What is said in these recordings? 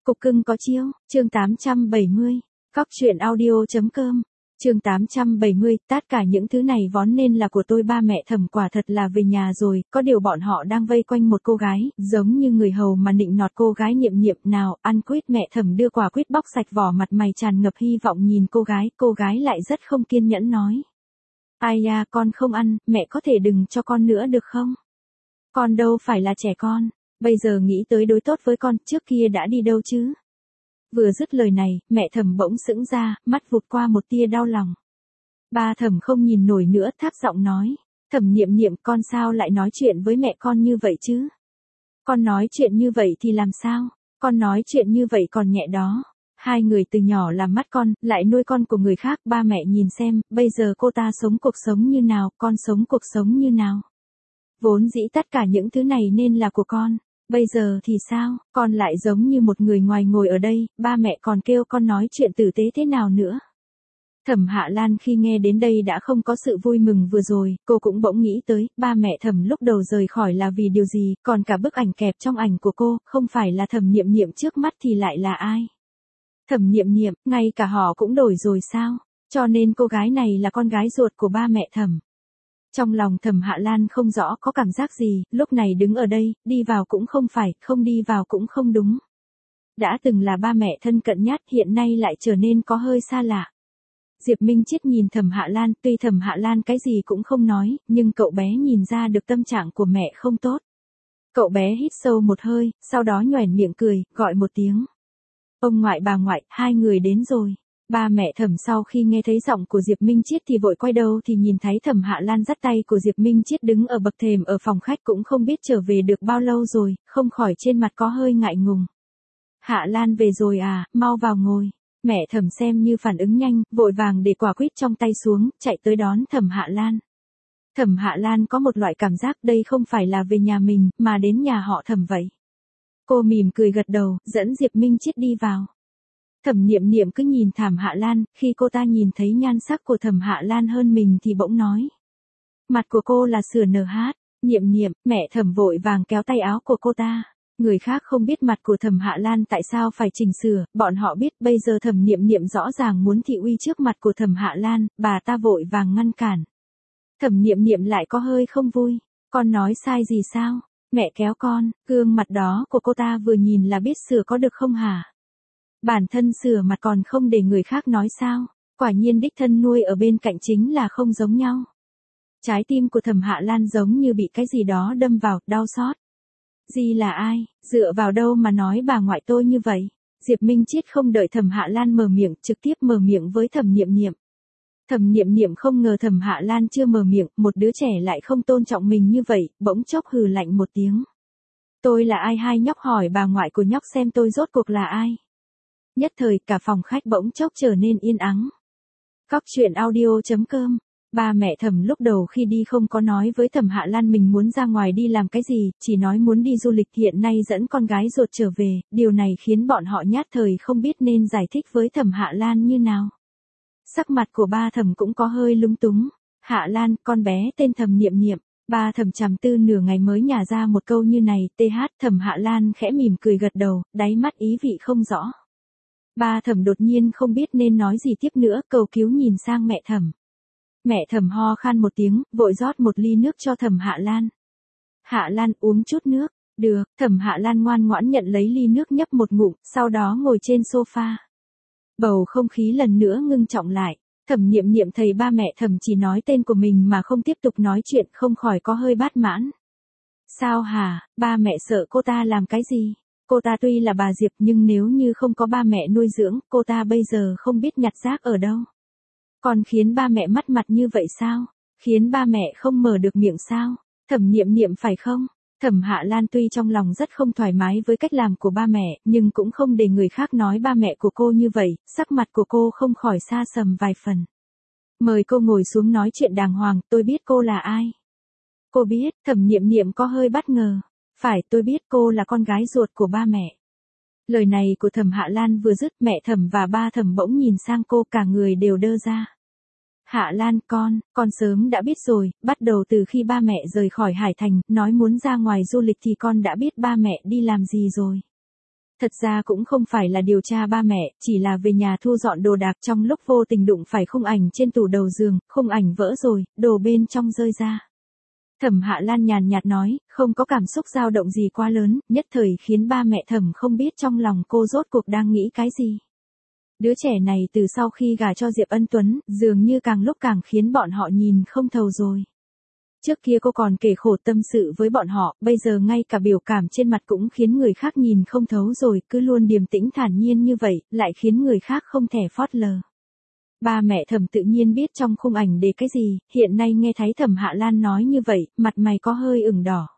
Cục cưng có chiêu, chương 870, cóc truyện audio.com, chương 870, tất cả những thứ này vốn nên là của tôi. Ba mẹ Thẩm quả thật là về nhà rồi, có điều bọn họ đang vây quanh một cô gái, giống như người hầu mà nịnh nọt cô gái. Niệm nào, ăn quýt. Mẹ Thẩm đưa quả quýt bóc sạch vỏ, mặt mày tràn ngập hy vọng nhìn cô gái lại rất không kiên nhẫn nói. Ai da, con không ăn, mẹ có thể đừng cho con nữa được không? Con đâu phải là trẻ con. Bây giờ nghĩ tới đối tốt với con, trước kia đã đi đâu chứ? Vừa dứt lời này, mẹ Thẩm bỗng sững ra, mắt vụt qua một tia đau lòng. Ba Thẩm không nhìn nổi nữa, thấp giọng nói. Thẩm Niệm, con sao lại nói chuyện với mẹ con như vậy chứ? Con nói chuyện như vậy thì làm sao? Con nói chuyện như vậy còn nhẹ đó. Hai người từ nhỏ làm mắt con, lại nuôi con của người khác. Ba mẹ nhìn xem, bây giờ cô ta sống cuộc sống như nào, con sống cuộc sống như nào. Vốn dĩ tất cả những thứ này nên là của con. Bây giờ thì sao, con lại giống như một người ngoài ngồi ở đây, ba mẹ còn kêu con nói chuyện tử tế thế nào nữa. Thẩm Hạ Lan khi nghe đến đây đã không có sự vui mừng vừa rồi, cô cũng bỗng nghĩ tới, ba mẹ Thẩm lúc đầu rời khỏi là vì điều gì, còn cả bức ảnh kẹp trong ảnh của cô, không phải là Thẩm Niệm trước mắt thì lại là ai? Thẩm Niệm, ngay cả họ cũng đổi rồi sao? Cho nên cô gái này là con gái ruột của ba mẹ Thẩm. Trong lòng Thẩm Hạ Lan không rõ có cảm giác gì, lúc này đứng ở đây, đi vào cũng không phải, không đi vào cũng không đúng. Đã từng là ba mẹ thân cận nhất, hiện nay lại trở nên có hơi xa lạ. Diệp Minh Chiết nhìn Thẩm Hạ Lan, tuy Thẩm Hạ Lan cái gì cũng không nói, nhưng cậu bé nhìn ra được tâm trạng của mẹ không tốt. Cậu bé hít sâu một hơi, sau đó nhoẻn miệng cười, gọi một tiếng. Ông ngoại bà ngoại, hai người đến rồi. Ba mẹ Thẩm sau khi nghe thấy giọng của Diệp Minh Chiết thì vội quay đầu thì nhìn thấy Thẩm Hạ Lan dắt tay của Diệp Minh Chiết đứng ở bậc thềm ở phòng khách, cũng không biết trở về được bao lâu rồi, không khỏi trên mặt có hơi ngại ngùng. Hạ Lan về rồi à, mau vào ngồi. Mẹ Thẩm xem như phản ứng nhanh, vội vàng để quả quýt trong tay xuống, chạy tới đón Thẩm Hạ Lan. Thẩm Hạ Lan có một loại cảm giác đây không phải là về nhà mình, mà đến nhà họ Thẩm vậy. Cô mỉm cười gật đầu, dẫn Diệp Minh Chiết đi vào. Thẩm Niệm cứ nhìn Thẩm Hạ Lan, khi cô ta nhìn thấy nhan sắc của Thẩm Hạ Lan hơn mình thì bỗng nói. Mặt của cô là sửa NH, Niệm, mẹ Thẩm vội vàng kéo tay áo của cô ta. Người khác không biết mặt của Thẩm Hạ Lan tại sao phải chỉnh sửa, bọn họ biết bây giờ Thẩm Niệm rõ ràng muốn thị uy trước mặt của Thẩm Hạ Lan, bà ta vội vàng ngăn cản. Thẩm Niệm lại có hơi không vui, con nói sai gì sao, mẹ kéo con, gương mặt đó của cô ta vừa nhìn là biết sửa có được không hả? Bản thân sửa mặt còn không để người khác nói sao, quả nhiên đích thân nuôi ở bên cạnh chính là không giống nhau. Trái tim của Thẩm Hạ Lan giống như bị cái gì đó đâm vào, đau xót. Dì là ai, dựa vào đâu mà nói bà ngoại tôi như vậy? Diệp Minh Chiết không đợi Thẩm Hạ Lan mở miệng, trực tiếp mở miệng với Thẩm Niệm. Thẩm Niệm không ngờ Thẩm Hạ Lan chưa mở miệng, một đứa trẻ lại không tôn trọng mình như vậy, bỗng chốc hừ lạnh một tiếng. Tôi là ai? Hai nhóc hỏi bà ngoại của nhóc xem tôi rốt cuộc là ai. Nhất thời cả phòng khách bỗng chốc trở nên yên ắng. Cóc truyện audio.com. Ba mẹ Thẩm lúc đầu khi đi không có nói với Thẩm Hạ Lan mình muốn ra ngoài đi làm cái gì, chỉ nói muốn đi du lịch, hiện nay dẫn con gái ruột trở về, điều này khiến bọn họ nhất thời không biết nên giải thích với Thẩm Hạ Lan như nào. Sắc mặt của ba Thẩm cũng có hơi lúng túng. Hạ Lan, con bé tên Thẩm Niệm. Ba Thẩm trầm tư nửa ngày mới nhả ra một câu như này, Thẩm Hạ Lan khẽ mỉm cười gật đầu, đáy mắt ý vị không rõ. Ba Thẩm đột nhiên không biết nên nói gì tiếp nữa, cầu cứu nhìn sang mẹ Thẩm. Mẹ Thẩm ho khan một tiếng, vội rót một ly nước cho Thẩm Hạ Lan. Hạ Lan uống chút nước, được. Thẩm Hạ Lan ngoan ngoãn nhận lấy ly nước nhấp một ngụm, sau đó ngồi trên sofa. Bầu không khí lần nữa ngưng trọng lại. Thẩm Niệm thấy ba mẹ Thẩm chỉ nói tên của mình mà không tiếp tục nói chuyện, không khỏi có hơi bát mãn. Sao hả, ba mẹ sợ cô ta làm cái gì? Cô ta tuy là bà Diệp nhưng nếu như không có ba mẹ nuôi dưỡng, cô ta bây giờ không biết nhặt rác ở đâu. Còn khiến ba mẹ mất mặt như vậy sao? Khiến ba mẹ không mở được miệng sao? Thẩm Niệm phải không? Thẩm Hạ Lan tuy trong lòng rất không thoải mái với cách làm của ba mẹ, nhưng cũng không để người khác nói ba mẹ của cô như vậy, sắc mặt của cô không khỏi xa sầm vài phần. Mời cô ngồi xuống nói chuyện đàng hoàng, tôi biết cô là ai. Cô biết, Thẩm Niệm có hơi bất ngờ. Phải, tôi biết cô là con gái ruột của ba mẹ. Lời này của Thẩm Hạ Lan vừa dứt, mẹ Thẩm và ba Thẩm bỗng nhìn sang cô, cả người đều đơ ra. Hạ Lan, con sớm đã biết rồi, bắt đầu từ khi ba mẹ rời khỏi Hải Thành, nói muốn ra ngoài du lịch thì con đã biết ba mẹ đi làm gì rồi. Thật ra cũng không phải là điều tra ba mẹ, chỉ là về nhà thu dọn đồ đạc trong lúc vô tình đụng phải khung ảnh trên tủ đầu giường, khung ảnh vỡ rồi, đồ bên trong rơi ra. Thẩm Hạ Lan nhàn nhạt nói, không có cảm xúc dao động gì quá lớn, nhất thời khiến ba mẹ Thẩm không biết trong lòng cô rốt cuộc đang nghĩ cái gì. Đứa trẻ này từ sau khi gả cho Diệp Ân Tuấn, dường như càng lúc càng khiến bọn họ nhìn không thấu rồi. Trước kia cô còn kể khổ tâm sự với bọn họ, bây giờ ngay cả biểu cảm trên mặt cũng khiến người khác nhìn không thấu rồi, cứ luôn điềm tĩnh thản nhiên như vậy, lại khiến người khác không thể phớt lờ. Ba mẹ Thẩm tự nhiên biết trong khung ảnh để cái gì, hiện nay nghe thấy Thẩm Hạ Lan nói như vậy, mặt mày có hơi ửng đỏ.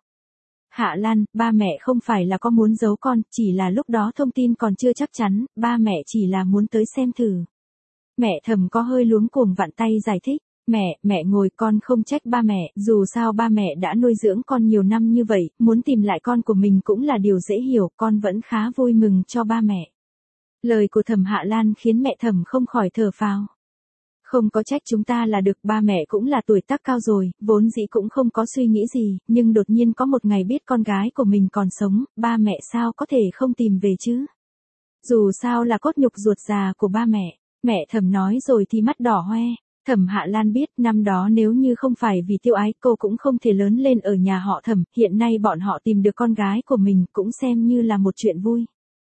Hạ Lan, ba mẹ không phải là có muốn giấu con, chỉ là lúc đó thông tin còn chưa chắc chắn, ba mẹ chỉ là muốn tới xem thử. Mẹ Thẩm có hơi luống cuồng vặn tay giải thích. Mẹ ngồi, con không trách ba mẹ, dù sao ba mẹ đã nuôi dưỡng con nhiều năm như vậy, muốn tìm lại con của mình cũng là điều dễ hiểu, con vẫn khá vui mừng cho ba mẹ. Lời của Thẩm Hạ Lan khiến mẹ Thẩm không khỏi thở phào. Không có trách chúng ta là được, ba mẹ cũng là tuổi tác cao rồi, vốn dĩ cũng không có suy nghĩ gì, nhưng đột nhiên có một ngày biết con gái của mình còn sống, ba mẹ sao có thể không tìm về chứ? Dù sao là cốt nhục ruột già của ba mẹ Thẩm nói rồi thì mắt đỏ hoe. Thẩm Hạ Lan biết năm đó nếu như không phải vì Tiêu Ái cô cũng không thể lớn lên ở nhà họ Thẩm, hiện nay bọn họ tìm được con gái của mình cũng xem như là một chuyện vui.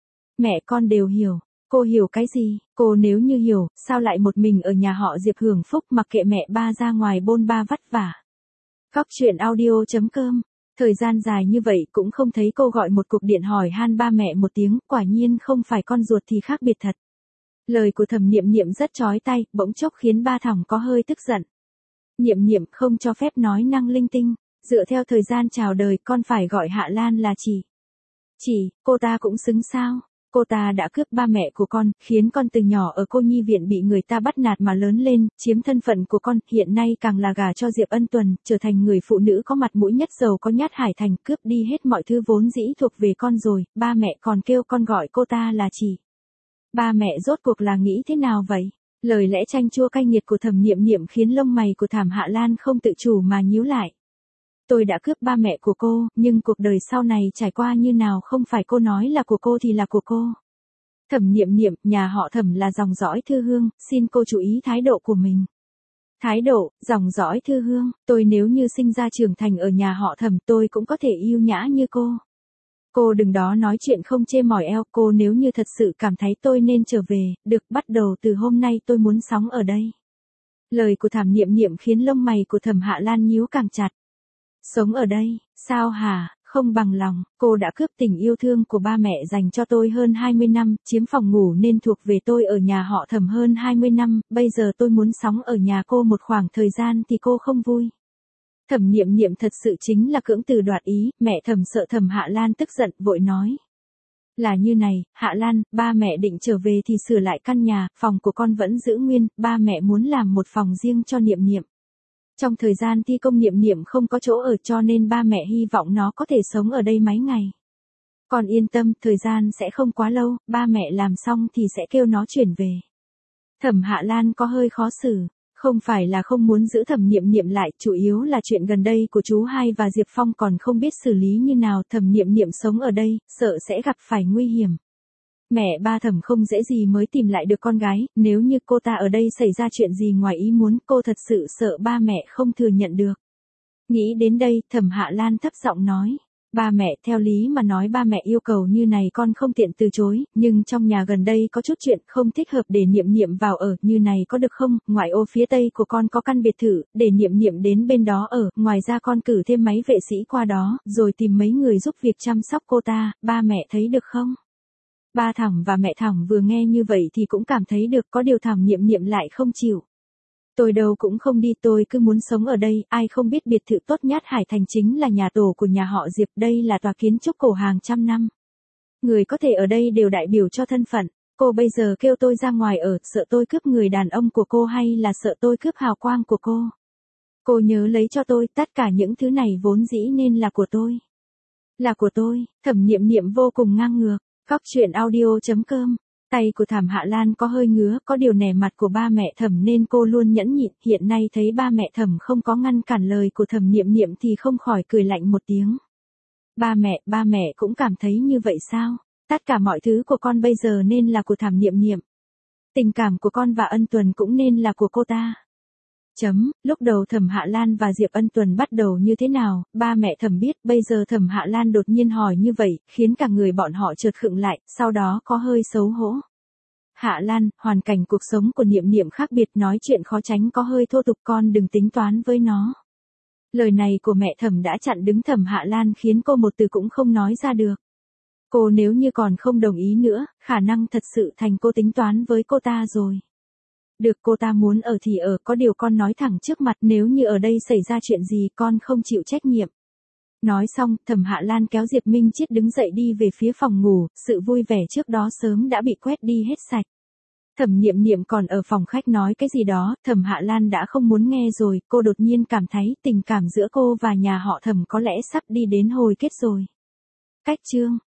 Mẹ con đều hiểu, cô hiểu cái gì, cô nếu như hiểu, sao lại một mình ở nhà họ Diệp hưởng phúc mặc kệ mẹ ba ra ngoài bôn ba vất vả. Góc truyện audio.com, thời gian dài như vậy cũng không thấy cô gọi một cuộc điện hỏi han ba mẹ một tiếng, quả nhiên không phải con ruột thì khác biệt thật. Lời của Thẩm Niệm Niệm rất chói tai, bỗng chốc khiến ba Thỏng có hơi tức giận. Niệm Niệm không cho phép nói năng linh tinh, dựa theo thời gian chào đời con phải gọi Hạ Lan là chị. Chị, cô ta cũng xứng sao? Cô ta đã cướp ba mẹ của con, khiến con từ nhỏ ở cô nhi viện bị người ta bắt nạt mà lớn lên, chiếm thân phận của con, hiện nay càng là gả cho Diệp Ân Tuần, trở thành người phụ nữ có mặt mũi nhất giàu có nhất Hải Thành, cướp đi hết mọi thứ vốn dĩ thuộc về con rồi, ba mẹ còn kêu con gọi cô ta là chị. Ba mẹ rốt cuộc là nghĩ thế nào vậy? Lời lẽ chanh chua cay nghiệt của Thẩm Niệm Niệm khiến lông mày của Thẩm Hạ Lan không tự chủ mà nhíu lại. Tôi đã cướp ba mẹ của cô, nhưng cuộc đời sau này trải qua như nào không phải cô nói là của cô thì là của cô. Thẩm Niệm Niệm, nhà họ Thẩm là dòng dõi Thư Hương, xin cô chú ý thái độ của mình. Thái độ, dòng dõi Thư Hương, tôi nếu như sinh ra trưởng thành ở nhà họ Thẩm tôi cũng có thể yêu nhã như cô. Cô đừng đó nói chuyện không chê mỏi eo, cô nếu như thật sự cảm thấy tôi nên trở về, được, bắt đầu từ hôm nay tôi muốn sống ở đây. Lời của Thẩm Niệm Niệm khiến lông mày của Thẩm Hạ Lan nhíu càng chặt. Sống ở đây, sao hả, không bằng lòng, cô đã cướp tình yêu thương của ba mẹ dành cho tôi hơn 20 năm, chiếm phòng ngủ nên thuộc về tôi ở nhà họ Thẩm hơn 20 năm, bây giờ tôi muốn sống ở nhà cô một khoảng thời gian thì cô không vui. Thẩm Niệm Niệm thật sự chính là cưỡng từ đoạt ý, mẹ Thẩm sợ Thẩm Hạ Lan tức giận, vội nói. Là như này, Hạ Lan, ba mẹ định trở về thì sửa lại căn nhà, phòng của con vẫn giữ nguyên, ba mẹ muốn làm một phòng riêng cho Niệm Niệm. Trong thời gian thi công Niệm Niệm không có chỗ ở cho nên ba mẹ hy vọng nó có thể sống ở đây mấy ngày. Con yên tâm, thời gian sẽ không quá lâu, ba mẹ làm xong thì sẽ kêu nó chuyển về. Thẩm Hạ Lan có hơi khó xử. Không phải là không muốn giữ Thẩm Niệm Niệm lại, chủ yếu là chuyện gần đây của chú hai và Diệp Phong còn không biết xử lý như nào, Thẩm Niệm Niệm sống ở đây, sợ sẽ gặp phải nguy hiểm. Mẹ ba Thẩm không dễ gì mới tìm lại được con gái, nếu như cô ta ở đây xảy ra chuyện gì ngoài ý muốn, cô thật sự sợ ba mẹ không thừa nhận được. Nghĩ đến đây, Thẩm Hạ Lan thấp giọng nói. Ba mẹ, theo lý mà nói ba mẹ yêu cầu như này con không tiện từ chối, nhưng trong nhà gần đây có chút chuyện không thích hợp để Niệm Niệm vào ở, như này có được không? Ngoại ô phía tây của con có căn biệt thự, để Niệm Niệm đến bên đó ở, ngoài ra con cử thêm mấy vệ sĩ qua đó, rồi tìm mấy người giúp việc chăm sóc cô ta, ba mẹ thấy được không? Ba Thỏng và mẹ Thỏng vừa nghe như vậy thì cũng cảm thấy được, có điều Thỏng Niệm Niệm lại không chịu. Tôi đâu cũng không đi, tôi cứ muốn sống ở đây, ai không biết biệt thự tốt nhất Hải Thành chính là nhà tổ của nhà họ Diệp, đây là tòa kiến trúc cổ hàng trăm năm. Người có thể ở đây đều đại biểu cho thân phận, cô bây giờ kêu tôi ra ngoài ở, sợ tôi cướp người đàn ông của cô hay là sợ tôi cướp hào quang của cô? Cô nhớ lấy cho tôi, tất cả những thứ này vốn dĩ nên là của tôi. Là của tôi, Thẩm Niệm Niệm vô cùng ngang ngược, góc truyện audio.com. Tay của Thẩm Hạ Lan có hơi ngứa, có điều nể mặt của ba mẹ Thẩm nên cô luôn nhẫn nhịn, hiện nay thấy ba mẹ Thẩm không có ngăn cản lời của Thẩm Niệm Niệm thì không khỏi cười lạnh một tiếng. Ba mẹ cũng cảm thấy như vậy sao? Tất cả mọi thứ của con bây giờ nên là của Thẩm Niệm Niệm. Tình cảm của con và Ân Tuần cũng nên là của cô ta. Lúc đầu Thẩm Hạ Lan và Diệp Ân Tuần bắt đầu như thế nào, ba mẹ Thẩm biết, bây giờ Thẩm Hạ Lan đột nhiên hỏi như vậy, khiến cả người bọn họ chợt khựng lại, sau đó có hơi xấu hổ. Hạ Lan, hoàn cảnh cuộc sống của Niệm Niệm khác biệt, nói chuyện khó tránh có hơi thô tục, con đừng tính toán với nó. Lời này của mẹ Thẩm đã chặn đứng Thẩm Hạ Lan khiến cô một từ cũng không nói ra được. Cô nếu như còn không đồng ý nữa, khả năng thật sự thành cô tính toán với cô ta rồi. Được, cô ta muốn ở thì ở, có điều con nói thẳng trước mặt, nếu như ở đây xảy ra chuyện gì con không chịu trách nhiệm. Nói xong, Thẩm Hạ Lan kéo Diệp Minh Chiết đứng dậy đi về phía phòng ngủ, sự vui vẻ trước đó sớm đã bị quét đi hết sạch. Thẩm Niệm Niệm còn ở phòng khách nói cái gì đó, Thẩm Hạ Lan đã không muốn nghe rồi, cô đột nhiên cảm thấy tình cảm giữa cô và nhà họ Thẩm có lẽ sắp đi đến hồi kết rồi. Cách chương